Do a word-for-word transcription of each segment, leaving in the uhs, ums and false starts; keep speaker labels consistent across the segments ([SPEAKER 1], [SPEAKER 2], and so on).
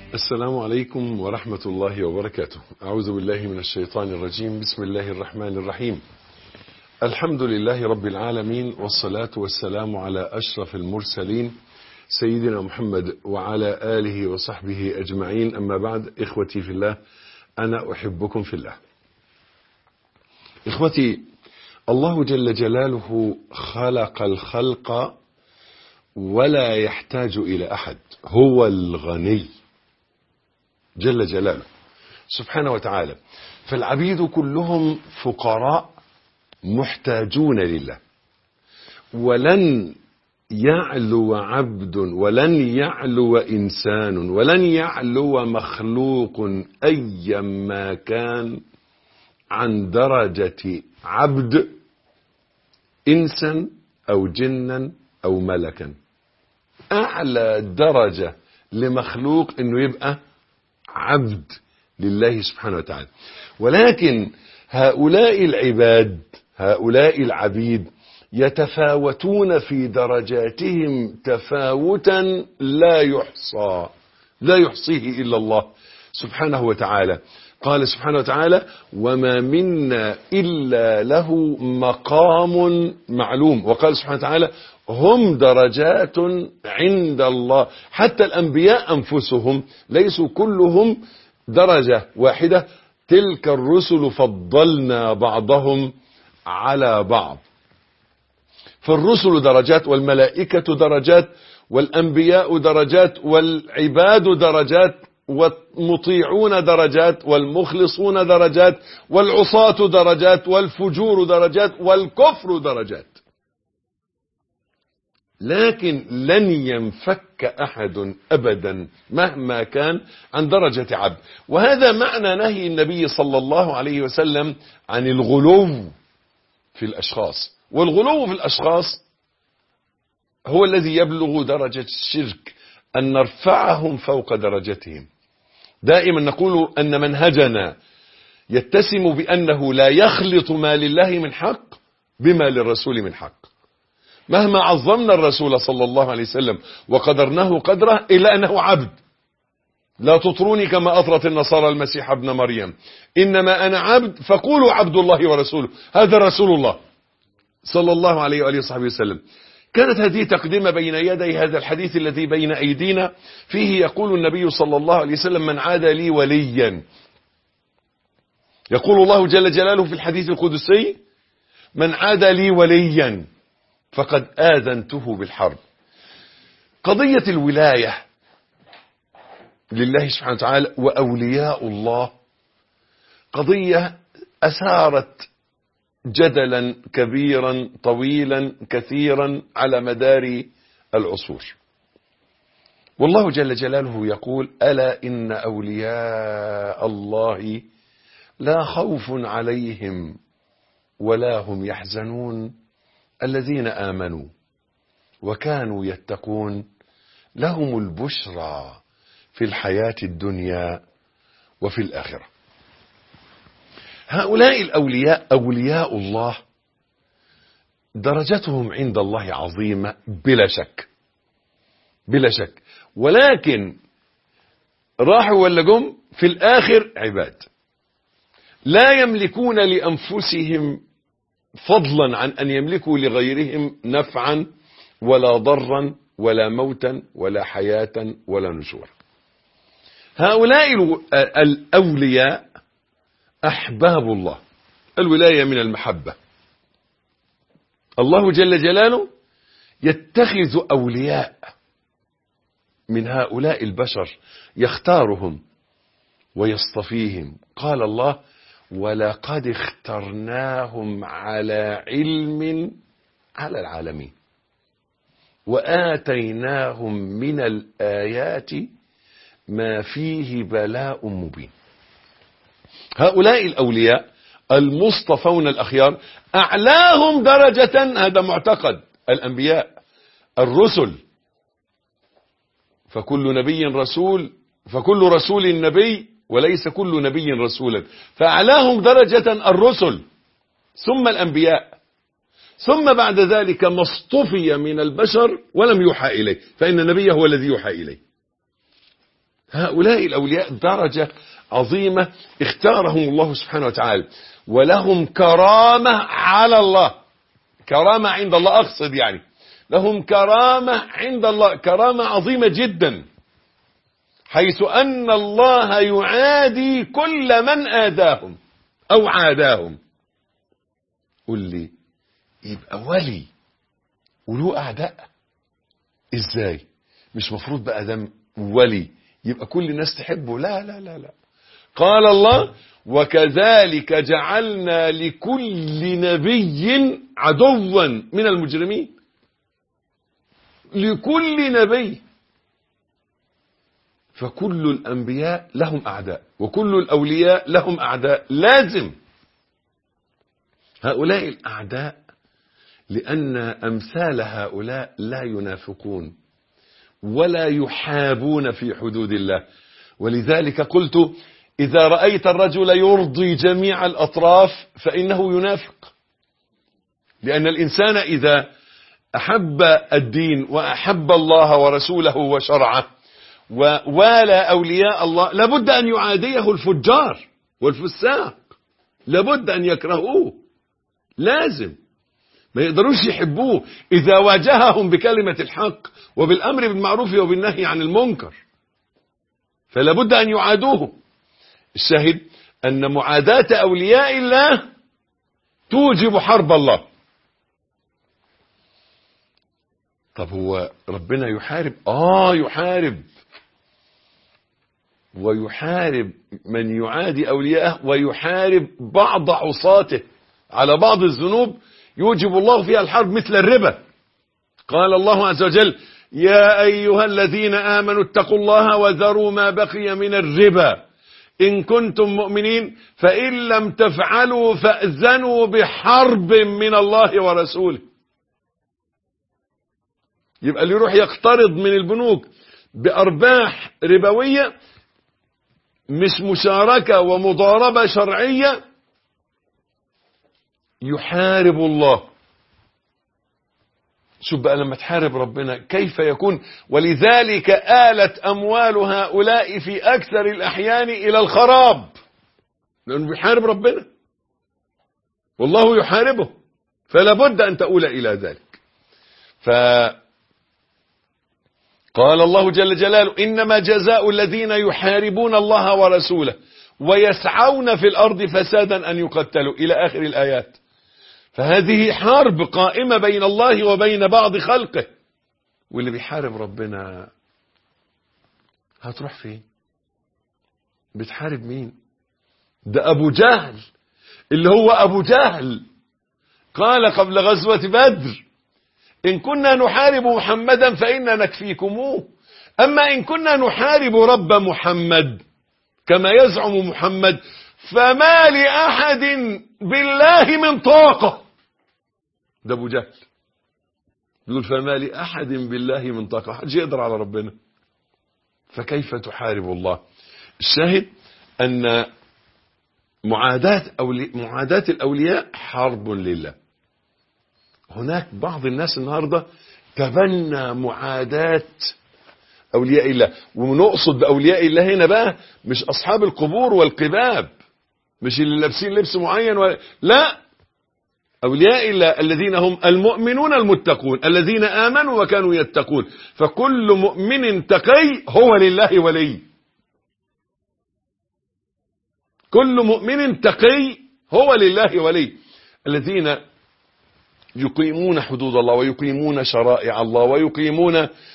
[SPEAKER 1] السلام عليكم ورحمة الله وبركاته. أعوذ بالله من الشيطان الرجيم. بسم الله الرحمن الرحيم. الحمد لله رب العالمين، والصلاة والسلام على أشرف المرسلين سيدنا محمد وعلى آله وصحبه أجمعين. أما بعد، إخوتي في الله، أنا أحبكم في الله. إخوتي، الله جل جلاله خلق الخلق ولا يحتاج إلى أحد، هو الغني جل جلاله سبحانه وتعالى. فالعبيد كلهم فقراء محتاجون لله، ولن يعلو عبد ولن يعلو إنسان ولن يعلو مخلوق أيما كان عن درجة عبد إنسا أو جنا أو ملكا. أعلى درجة لمخلوق إنه يبقى عبد لله سبحانه وتعالى. ولكن هؤلاء العباد، هؤلاء العبيد يتفاوتون في درجاتهم تفاوتا لا يحصى لا يحصيه إلا الله سبحانه وتعالى. قال سبحانه وتعالى: وما منا إلا له مقام معلوم. وقال سبحانه وتعالى: هم درجات عند الله. حتى الأنبياء أنفسهم ليسوا كلهم درجة واحدة. تلك الرسل فضلنا بعضهم على بعض. فالرسل درجات، والملائكة درجات، والأنبياء درجات، والعباد درجات، والمطيعون درجات، والمخلصون درجات، والعصاة درجات، والفجور درجات، والكفر درجات. لكن لن ينفك أحد أبدا مهما كان عن درجة عبد. وهذا معنى نهي النبي صلى الله عليه وسلم عن الغلو في الأشخاص. والغلو في الأشخاص هو الذي يبلغ درجة الشرك، أن نرفعهم فوق درجتهم. دائما نقول أن منهجنا يتسم بأنه لا يخلط ما لله من حق بما للرسول من حق. مهما عظمنا الرسول صلى الله عليه وسلم وقدرناه قدره، إلا أنه عبد. لا تطروني كما أطرت النصارى المسيح ابن مريم، إنما أنا عبد فقولوا عبد الله ورسوله. هذا رسول الله صلى الله عليه وآله وصحبه وسلم. كانت هذه تقدمة بين يدي هذا الحديث الذي بين أيدينا. فيه يقول النبي صلى الله عليه وسلم: من عاد لي وليا. يقول الله جل جلاله في الحديث القدسي: من عاد لي وليا فقد آذنته بالحرب. قضية الولاية لله سبحانه وتعالى وأولياء الله قضية أثارت جدلا كبيرا طويلا كثيرا على مدار العصور. والله جل جلاله يقول: ألا إن أولياء الله لا خوف عليهم ولا هم يحزنون الذين آمنوا وكانوا يتقون لهم البشرى في الحياة الدنيا وفي الآخرة. هؤلاء الأولياء أولياء الله درجتهم عند الله عظيمة بلا شك بلا شك. ولكن راحوا ولا جم في الآخر عباد لا يملكون لأنفسهم فضلا عن أن يملكوا لغيرهم نفعا ولا ضرا ولا موتا ولا حياة ولا نشورا. هؤلاء الأولياء أحباب الله. الولاية من المحبة. الله جل جلاله يتخذ أولياء من هؤلاء البشر، يختارهم ويصطفيهم. قال الله: ولقد اخترناهم على علم على العالمين وآتيناهم من الآيات ما فيه بلاء مبين. هؤلاء الأولياء المصطفون الأخيار أعلاهم درجة، هذا معتقد الأنبياء الرسل، فكل نبي رسول، فكل رسول نبي وليس كل نبي رسولا. فأعلاهم درجة الرسل ثم الأنبياء، ثم بعد ذلك ما اصطفي من البشر ولم يوحى إليه، فإن النبي هو الذي يوحى إليه. هؤلاء الأولياء درجة عظيمة اختارهم الله سبحانه وتعالى، ولهم كرامة على الله، كرامة عند الله أقصد يعني لهم كرامة عند الله، كرامة عظيمة جدا، حيث أن الله يعادي كل من آذاهم أو عاداهم. قل لي يبقى ولي وله أعداء إزاي؟ مش مفروض بقى دم ولي يبقى كل الناس تحبه؟ لا لا لا لا. قال الله: وكذلك جعلنا لكل نبي عدوا من المجرمين. لكل نبي. فكل الأنبياء لهم أعداء وكل الأولياء لهم أعداء، لازم. هؤلاء الأعداء لأن أمثال هؤلاء لا ينافقون ولا يحابون في حدود الله. ولذلك قلت: إذا رأيت الرجل يرضي جميع الأطراف فإنه ينافق، لأن الإنسان إذا أحب الدين وأحب الله ورسوله وشرعه ووالى أولياء الله لابد أن يعاديه الفجار والفساق، لابد أن يكرهوه، لازم ما يقدروش يحبوه إذا واجههم بكلمة الحق وبالأمر بالمعروف وبالنهي عن المنكر، فلابد أن يعادوه. الشاهد أن معاداة أولياء الله توجب حرب الله. طب هو ربنا يحارب؟ آه يحارب، ويحارب من يعادي أولياءه، ويحارب بعض عصاته على بعض الذنوب يوجب الله فيها الحرب، مثل الربا. قال الله عز وجل: يا أيها الذين آمنوا اتقوا الله وذروا ما بقي من الربا إن كنتم مؤمنين فإن لم تفعلوا فأذنوا بحرب من الله ورسوله. يبقى اللي يروح يقترض من البنوك بأرباح ربوية مش مشاركة ومضاربة شرعية يحارب الله. شوف بقى لما تحارب ربنا كيف يكون. ولذلك آلت أموال هؤلاء في أكثر الأحيان إلى الخراب، لأنه بيحارب ربنا والله يحاربه، فلا بد أن تؤول إلى ذلك. فقال الله جل جلاله: إنما جزاء الذين يحاربون الله ورسوله ويسعون في الأرض فسادا أن يقتلوا، إلى آخر الآيات. فهذه حرب قائمة بين الله وبين بعض خلقه، واللي بيحارب ربنا هتروح فين؟ بتحارب مين؟ ده أبو جهل، اللي هو أبو جهل قال قبل غزوة بدر: إن كنا نحارب محمدا فإنا نكفيكموه، أما إن كنا نحارب رب محمد كما يزعم محمد فما لأحد بالله من طاقة. ده أبو جهل يقول: فما لأحد بالله من طاقة، حد يقدر على ربنا، فكيف تحارب الله؟ الشاهد أن معاداة, أولي... معاداة الأولياء حرب لله. هناك بعض الناس النهاردة تبنى معاداة أولياء الله، ونقصد بأولياء الله هنا بقى مش أصحاب القبور والقباب، مش اللي لابسين لبس معين و... لا، أولياء الله الذين هم المؤمنون المتقون الذين آمنوا وكانوا يتقون. فكل مؤمن تقي هو لله ولي، كل مؤمن تقي هو لله ولي، الذين يقيمون حدود الله ويقيمون شرائع الله ويقيمون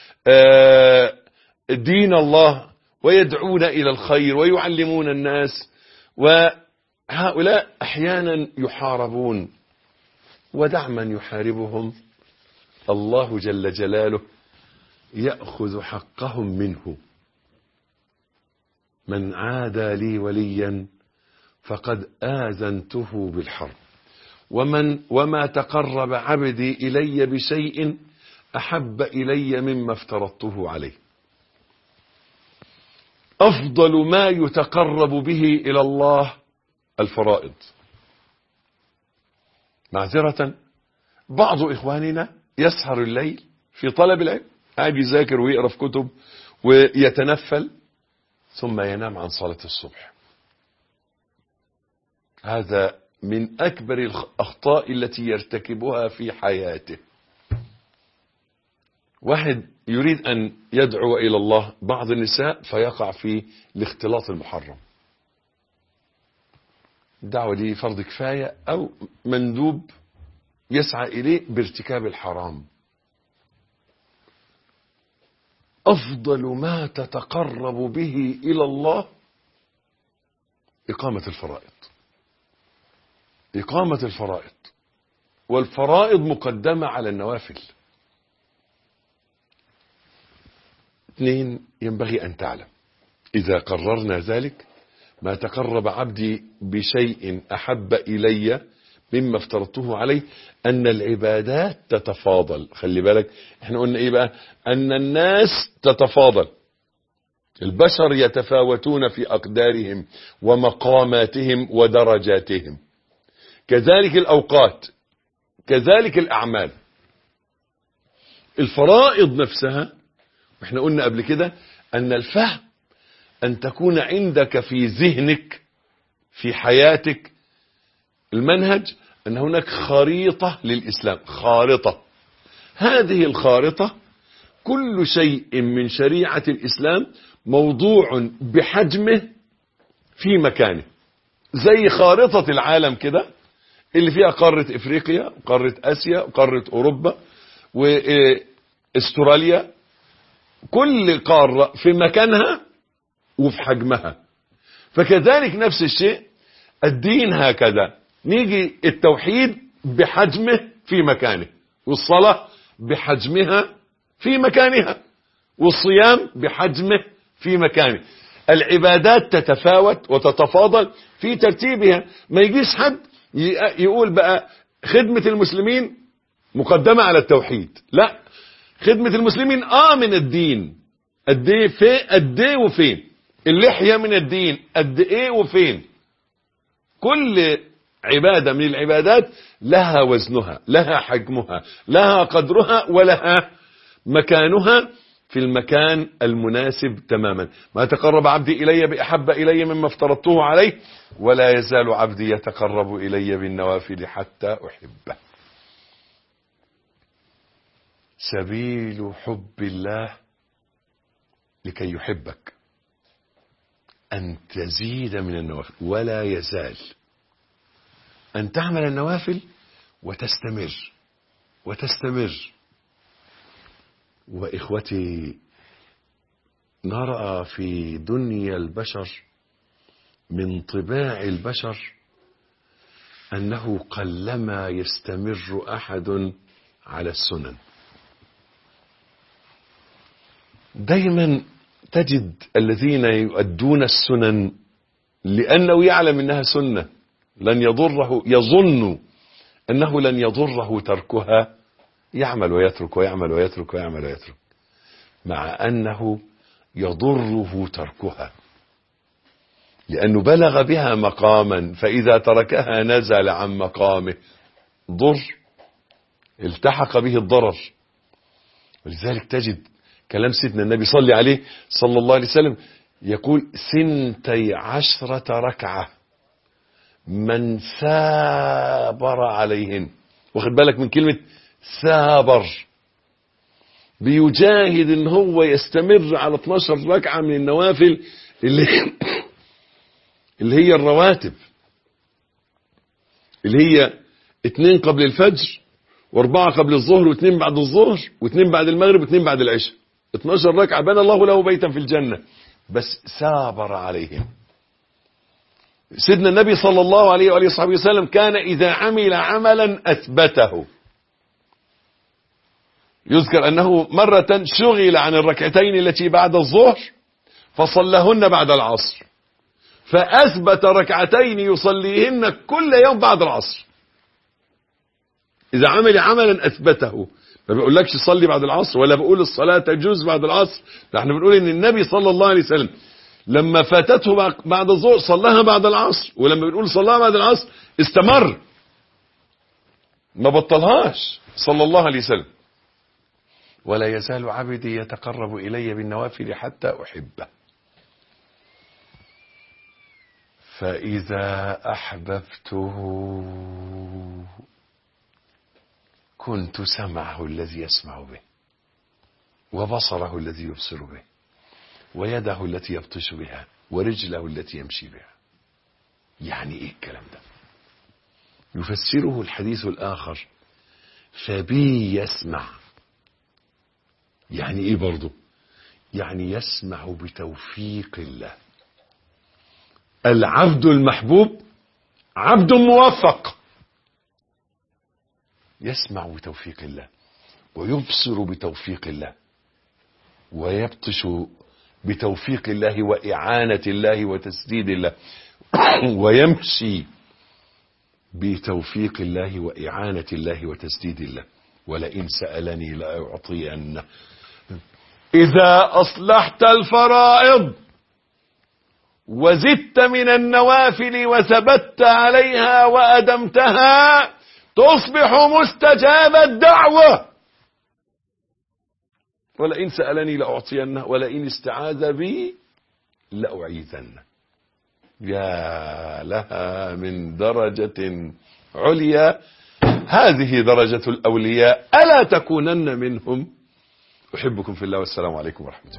[SPEAKER 1] دين الله ويدعون إلى الخير ويعلمون الناس. وهؤلاء أحيانا يحاربون، ودع من يحاربهم الله جل جلاله يأخذ حقهم منه. من عادى لي وليا فقد آذنته بالحرب، ومن وما تقرب عبدي إلي بشيء أحب إلي مما افترضته عليه. أفضل ما يتقرب به إلى الله الفرائض. معذرة، بعض إخواننا يسهر الليل في طلب العلم، قاعد يذاكر ويقرأ في كتب ويتنفل ثم ينام عن صلاة الصبح. هذا من أكبر الأخطاء التي يرتكبها في حياته. واحد يريد أن يدعو إلى الله، بعض النساء فيقع في الاختلاط المحرم. الدعوة دي فرض كفاية أو مندوب يسعى إليه بارتكاب الحرام. أفضل ما تتقرب به إلى الله إقامة الفرائض. إقامة الفرائض، والفرائض مقدمة على النوافل. اثنين، ينبغي أن تعلم إذا قررنا ذلك ما تقرب عبدي بشيء أحب إلي مما افترضته عليه، أن العبادات تتفاضل. خلي بالك احنا قلنا ايه بقى؟ أن الناس تتفاضل، البشر يتفاوتون في أقدارهم ومقاماتهم ودرجاتهم، كذلك الأوقات، كذلك الأعمال. الفرائض نفسها احنا قلنا قبل كده أن الفهم أن تكون عندك في ذهنك في حياتك المنهج، أن هناك خريطة للإسلام، خارطة. هذه الخارطة كل شيء من شريعة الإسلام موضوع بحجمه في مكانه، زي خارطة العالم كده اللي فيها قارة إفريقيا، قارة آسيا، قارة أوروبا، واستراليا. كل قارة في مكانها وفي حجمها. فكذلك نفس الشيء الدين هكذا. نيجي التوحيد بحجمه في مكانه، والصلاة بحجمها في مكانها، والصيام بحجمه في مكانه. العبادات تتفاوت وتتفاضل في ترتيبها. ما يجيش حد يقول بقى خدمة المسلمين مقدمة على التوحيد. لا، خدمة المسلمين اه من الدين. قد ايه فين؟ قد ايه وفين؟ اللحية من الدين قد ايه وفين؟ كل عبادة من العبادات لها وزنها، لها حجمها، لها قدرها، ولها مكانها في المكان المناسب تماما. ما تقرب عبدي إلي بأحب إلي مما افترضته عليه، ولا يزال عبدي يتقرب إلي بالنوافل حتى أحبه. سبيل حب الله لكي يحبك أن تزيد من النوافل، ولا يزال أن تعمل النوافل وتستمر وتستمر. وإخوتي، نرى في دنيا البشر من طباع البشر أنه قلما يستمر أحد على السنن. دايما تجد الذين يؤدون السنن لأنه يعلم أنها سنة لن يضره، يظن أنه لن يضره تركها، يعمل ويترك ويعمل ويترك ويعمل ويترك، مع أنه يضره تركها، لأنه بلغ بها مقاما، فإذا تركها نزل عن مقامه، ضر، التحق به الضرر. ولذلك تجد كلام سيدنا النبي صلى عليه صلى الله عليه وسلم يقول: ثنتي عشرة ركعة من سابر عليهن. واخد بالك من كلمة سابر؟ بيجاهد ان هو يستمر على اتناشر ركعة من النوافل اللي اللي هي الرواتب، اللي هي اتنين قبل الفجر، واربعة قبل الظهر، واثنين بعد الظهر، واثنين بعد المغرب، واثنين بعد العشاء. اتناشر ركعة بنى الله له بيتا في الجنة، بس سابر عليهم. سيدنا النبي صلى الله عليه وآله وصحبه وسلم كان إذا عمل عملا أثبته. يذكر أنه مرة شغل عن الركعتين التي بعد الظهر فصلهن بعد العصر، فأثبت ركعتين يصليهن كل يوم بعد العصر. إذا عمل عملا أثبته، ما بيقولكش صلي بعد العصر، ولا بقول الصلاة تجوز بعد العصر، احنا بنقول ان النبي صلى الله عليه وسلم لما فاتته بعد الظهر صلاها بعد العصر، ولما بنقول صلاها بعد العصر استمر، ما بطلهاش صلى الله عليه وسلم. ولا يزال عبدي يتقرب إلي بالنوافل حتى أحبه. فإذا أحببته كنت سمعه الذي يسمع به، وبصره الذي يبصر به، ويده التي يبطش بها، ورجله التي يمشي بها. يعني ايه الكلام ده؟ يفسره الحديث الآخر فبي يسمع. يعني ايه برضه؟ يعني يسمع بتوفيق الله. العبد المحبوب عبد موفق، يسمع بتوفيق الله، ويبصر بتوفيق الله، ويبطش بتوفيق الله وإعانة الله وتسديد الله، ويمشي بتوفيق الله وإعانة الله وتسديد الله. ولئن سألني لأعطينه. إذا أصلحت الفرائض وزدت من النوافل وثبت عليها وأدمتها تصبح مستجاب الدعوة. ولئن سألني لأعطينه، ولئن استعاذ بي لأعيذنه. يا لها من درجة عليا، هذه درجة الأولياء، ألا تكونن منهم. أحبكم في الله، والسلام عليكم ورحمة الله.